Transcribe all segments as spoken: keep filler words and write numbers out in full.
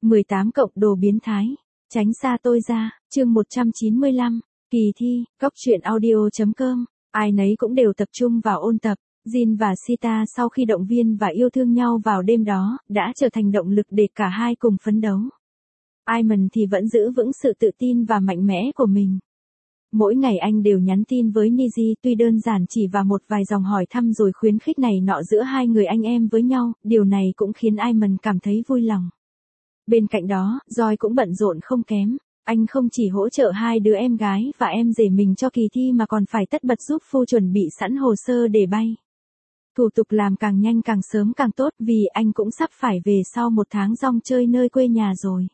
mười tám cộng đồ biến thái. Tránh xa tôi ra. Chương một trăm chín mươi lăm. Kỳ thi. Góc truyện audio chấm com. Ai nấy cũng đều tập trung vào ôn tập. Jin và Sita sau khi động viên và yêu thương nhau vào đêm đó, đã trở thành động lực để cả hai cùng phấn đấu. Iman thì vẫn giữ vững sự tự tin và mạnh mẽ của mình. Mỗi ngày anh đều nhắn tin với Niji, tuy đơn giản chỉ vào một vài dòng hỏi thăm rồi khuyến khích này nọ giữa hai người anh em với nhau, điều này cũng khiến Iman cảm thấy vui lòng. Bên cạnh đó, Joy cũng bận rộn không kém. Anh không chỉ hỗ trợ hai đứa em gái và em rể mình cho kỳ thi mà còn phải tất bật giúp Phu chuẩn bị sẵn hồ sơ để bay. Thủ tục làm càng nhanh càng sớm càng tốt vì anh cũng sắp phải về sau một tháng rong chơi nơi quê nhà rồi.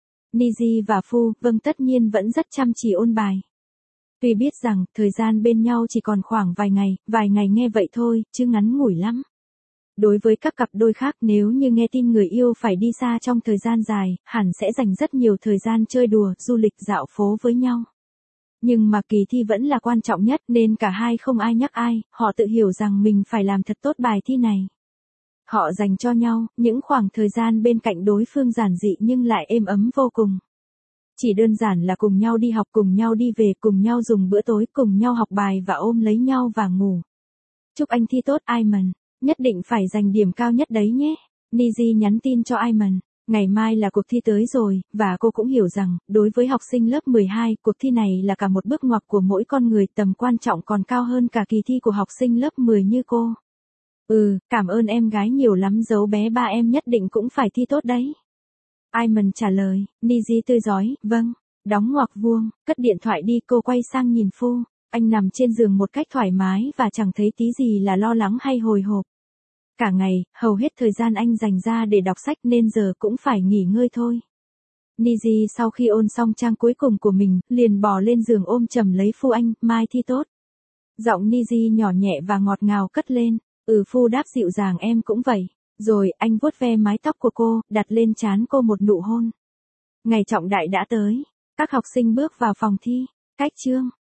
Niji và Phu, vâng tất nhiên vẫn rất chăm chỉ ôn bài. Tuy biết rằng, thời gian bên nhau chỉ còn khoảng vài ngày, vài ngày nghe vậy thôi, chứ ngắn ngủi lắm. Đối với các cặp đôi khác nếu như nghe tin người yêu phải đi xa trong thời gian dài, hẳn sẽ dành rất nhiều thời gian chơi đùa, du lịch dạo phố với nhau. Nhưng mà kỳ thi vẫn là quan trọng nhất nên cả hai không ai nhắc ai, họ tự hiểu rằng mình phải làm thật tốt bài thi này. Họ dành cho nhau, những khoảng thời gian bên cạnh đối phương giản dị nhưng lại êm ấm vô cùng. Chỉ đơn giản là cùng nhau đi học, cùng nhau đi về, cùng nhau dùng bữa tối, cùng nhau học bài và ôm lấy nhau và ngủ. Chúc anh thi tốt Iman, nhất định phải giành điểm cao nhất đấy nhé. Niji nhắn tin cho Iman, ngày mai là cuộc thi tới rồi, và cô cũng hiểu rằng, đối với học sinh lớp mười hai, cuộc thi này là cả một bước ngoặt của mỗi con người, tầm quan trọng còn cao hơn cả kỳ thi của học sinh lớp mười như cô. Ừ, cảm ơn em gái nhiều lắm, dấu bé ba em nhất định cũng phải thi tốt đấy. Iman trả lời, Niji tươi rói, vâng, đóng ngoặc vuông, cất điện thoại đi, cô quay sang nhìn Phu, anh nằm trên giường một cách thoải mái và chẳng thấy tí gì là lo lắng hay hồi hộp. Cả ngày, hầu hết thời gian anh dành ra để đọc sách nên giờ cũng phải nghỉ ngơi thôi. Niji sau khi ôn xong trang cuối cùng của mình, liền bò lên giường ôm chầm lấy Phu, anh, mai thi tốt. Giọng Niji nhỏ nhẹ và ngọt ngào cất lên, ừ Phu đáp dịu dàng, em cũng vậy. Rồi, anh vuốt ve mái tóc của cô, đặt lên trán cô một nụ hôn. Ngày trọng đại đã tới. Các học sinh bước vào phòng thi. Cách chương.